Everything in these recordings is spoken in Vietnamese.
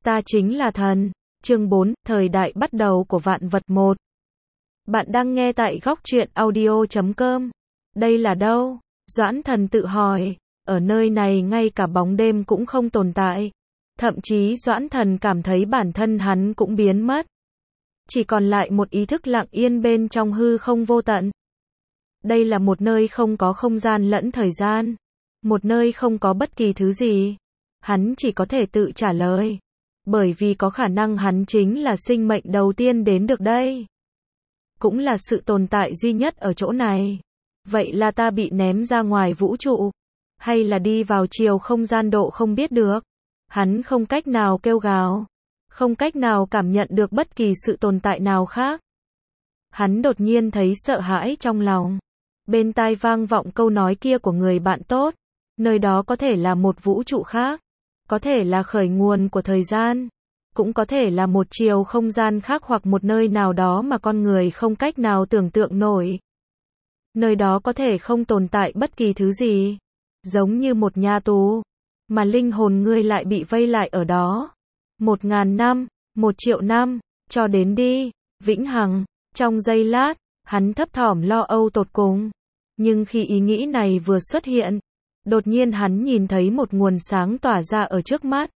Ta chính là thần. Chương 4, thời đại bắt đầu của vạn vật 1. Bạn đang nghe tại góc truyện audio.com. Đây là đâu? Doãn Thần tự hỏi. Ở nơi này ngay cả bóng đêm cũng không tồn tại. Thậm chí Doãn Thần cảm thấy bản thân hắn cũng biến mất. Chỉ còn lại một ý thức lặng yên bên trong hư không vô tận. Đây là một nơi không có không gian lẫn thời gian. Một nơi không có bất kỳ thứ gì. Hắn chỉ có thể tự trả lời. Bởi vì có khả năng hắn chính là sinh mệnh đầu tiên đến được đây. Cũng là sự tồn tại duy nhất ở chỗ này. Vậy là ta bị ném ra ngoài vũ trụ? Hay là đi vào chiều không gian độ không biết được? Hắn không cách nào kêu gào. Không cách nào cảm nhận được bất kỳ sự tồn tại nào khác. Hắn đột nhiên thấy sợ hãi trong lòng. Bên tai vang vọng câu nói kia của người bạn tốt. Nơi đó có thể là một vũ trụ khác. Có thể là khởi nguồn của thời gian. Cũng có thể là một chiều không gian khác hoặc một nơi nào đó mà con người không cách nào tưởng tượng nổi. Nơi đó có thể không tồn tại bất kỳ thứ gì. Giống như một nhà tù. Mà linh hồn ngươi lại bị vây lại ở đó. 1000 năm, 1 triệu năm, cho đến đi, vĩnh hằng. Trong giây lát, hắn thấp thỏm lo âu tột cùng. Nhưng khi ý nghĩ này vừa xuất hiện, đột nhiên hắn nhìn thấy một nguồn sáng tỏa ra ở trước mắt.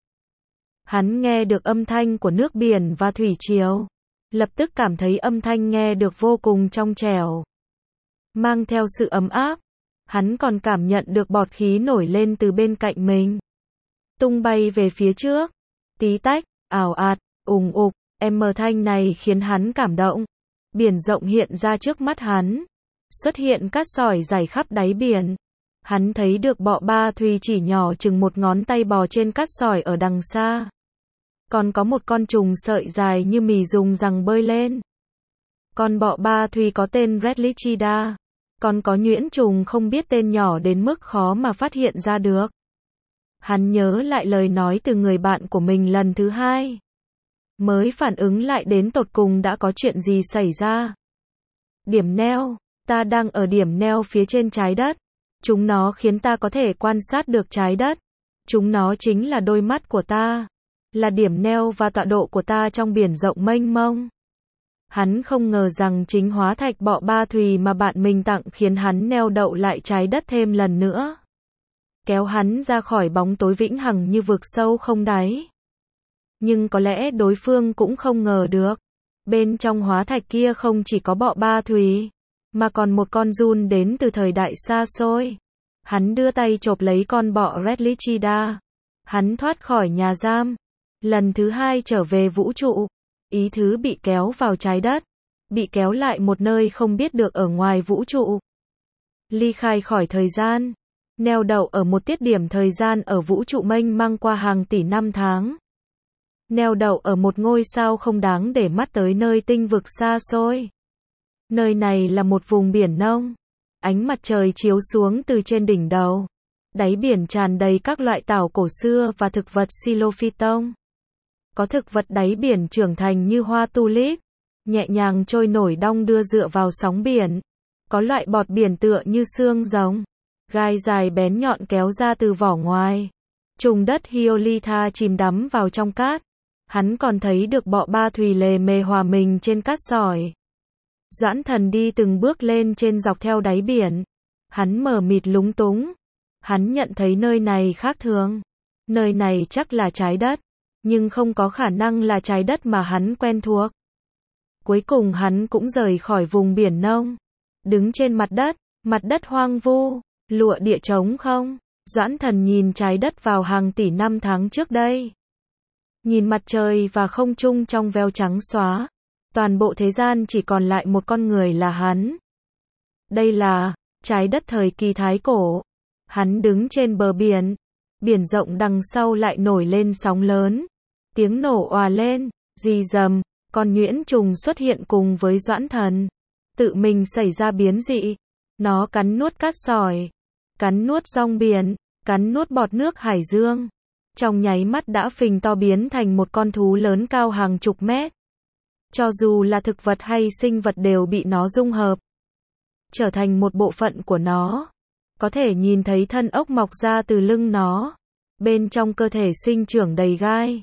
Hắn nghe được âm thanh của nước biển và thủy triều. Lập tức cảm thấy âm thanh nghe được vô cùng trong trẻo. Mang theo sự ấm áp. Hắn còn cảm nhận được bọt khí nổi lên từ bên cạnh mình. Tung bay về phía trước. Tí tách, ảo ạt, ùng ục, âm thanh này khiến hắn cảm động. Biển rộng hiện ra trước mắt hắn. Xuất hiện cát sỏi dày khắp đáy biển. Hắn thấy được bọ ba thùy chỉ nhỏ chừng một ngón tay bò trên cát sỏi ở đằng xa. Còn có một con trùng sợi dài như mì dùng rằng bơi lên. Con bọ ba thùy có tên Redlichida. Còn có nhuyễn trùng không biết tên nhỏ đến mức khó mà phát hiện ra được. Hắn nhớ lại lời nói từ người bạn của mình lần thứ hai. Mới phản ứng lại đến tột cùng đã có chuyện gì xảy ra. Điểm neo, ta đang ở điểm neo phía trên trái đất. Chúng nó khiến ta có thể quan sát được trái đất. Chúng nó chính là đôi mắt của ta. Là điểm neo và tọa độ của ta trong biển rộng mênh mông. Hắn không ngờ rằng chính hóa thạch bọ ba thùy mà bạn mình tặng khiến hắn neo đậu lại trái đất thêm lần nữa. Kéo hắn ra khỏi bóng tối vĩnh hằng như vực sâu không đáy. Nhưng có lẽ đối phương cũng không ngờ được. Bên trong hóa thạch kia không chỉ có bọ ba thùy, mà còn một con giun đến từ thời đại xa xôi. Hắn đưa tay chộp lấy con bọ Redlichida. Hắn thoát khỏi nhà giam. Lần thứ hai trở về vũ trụ. Ý thứ bị kéo vào trái đất. Bị kéo lại một nơi không biết được ở ngoài vũ trụ. Ly khai khỏi thời gian. Neo đậu ở một tiết điểm thời gian ở vũ trụ mênh mang qua hàng tỷ năm tháng. Neo đậu ở một ngôi sao không đáng để mắt tới nơi tinh vực xa xôi. Nơi này là một vùng biển nông. Ánh mặt trời chiếu xuống từ trên đỉnh đầu. Đáy biển tràn đầy các loại tảo cổ xưa và thực vật xylophyton. Có thực vật đáy biển trưởng thành như hoa tulip, nhẹ nhàng trôi nổi đong đưa dựa vào sóng biển. Có loại bọt biển tựa như xương rồng, gai dài bén nhọn kéo ra từ vỏ ngoài. Trùng đất Hyolitha chìm đắm vào trong cát. Hắn còn thấy được bọ ba thùy lề mề hòa mình trên cát sỏi. Doãn Thần đi từng bước lên trên dọc theo đáy biển. Hắn mờ mịt lúng túng. Hắn nhận thấy nơi này khác thường. Nơi này chắc là trái đất. Nhưng không có khả năng là trái đất mà hắn quen thuộc. Cuối cùng hắn cũng rời khỏi vùng biển nông. Đứng trên mặt đất hoang vu, lụa địa trống không. Doãn Thần nhìn trái đất vào hàng tỷ năm tháng trước đây. Nhìn mặt trời và không trung trong veo trắng xóa. Toàn bộ thế gian chỉ còn lại một con người là hắn. Đây là trái đất thời kỳ thái cổ. Hắn đứng trên bờ biển. Biển rộng đằng sau lại nổi lên sóng lớn. Tiếng nổ òa lên, rì rầm, con nhuyễn trùng xuất hiện cùng với Doãn Thần. Tự mình xảy ra biến dị. Nó cắn nuốt cát sỏi, cắn nuốt rong biển, cắn nuốt bọt nước hải dương. Trong nháy mắt đã phình to biến thành một con thú lớn cao hàng chục mét. Cho dù là thực vật hay sinh vật đều bị nó dung hợp. Trở thành một bộ phận của nó. Có thể nhìn thấy thân ốc mọc ra từ lưng nó. Bên trong cơ thể sinh trưởng đầy gai.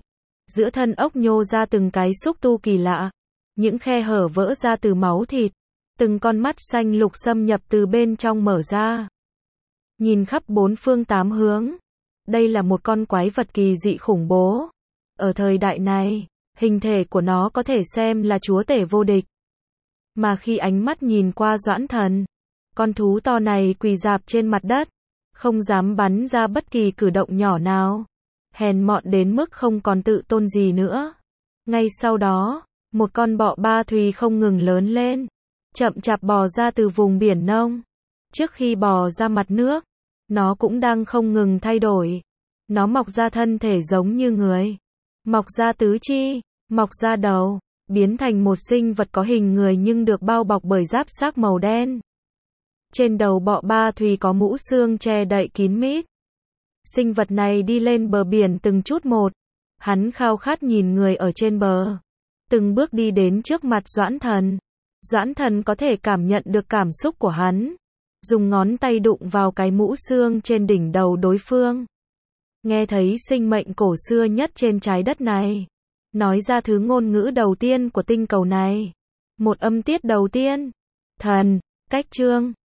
Giữa thân ốc nhô ra từng cái xúc tu kỳ lạ. Những khe hở vỡ ra từ máu thịt. Từng con mắt xanh lục xâm nhập từ bên trong mở ra. Nhìn khắp bốn phương tám hướng. Đây là một con quái vật kỳ dị khủng bố. Ở thời đại này, hình thể của nó có thể xem là chúa tể vô địch. Mà khi ánh mắt nhìn qua Doãn Thần, con thú to này quỳ rạp trên mặt đất, không dám bắn ra bất kỳ cử động nhỏ nào. Hèn mọn đến mức không còn tự tôn gì nữa. Ngay sau đó, một con bọ ba thùy không ngừng lớn lên, chậm chạp bò ra từ vùng biển nông. Trước khi bò ra mặt nước, nó cũng đang không ngừng thay đổi. Nó mọc ra thân thể giống như người, mọc ra tứ chi, mọc ra đầu, biến thành một sinh vật có hình người nhưng được bao bọc bởi giáp xác màu đen. Trên đầu bọ ba thùy có mũ xương che đậy kín mít. Sinh vật này đi lên bờ biển từng chút một. Hắn khao khát nhìn người ở trên bờ. Từng bước đi đến trước mặt Doãn Thần. Doãn Thần có thể cảm nhận được cảm xúc của hắn. Dùng ngón tay đụng vào cái mũ xương trên đỉnh đầu đối phương. Nghe thấy sinh mệnh cổ xưa nhất trên trái đất này. Nói ra thứ ngôn ngữ đầu tiên của tinh cầu này. Một âm tiết đầu tiên. Thần, cách chương.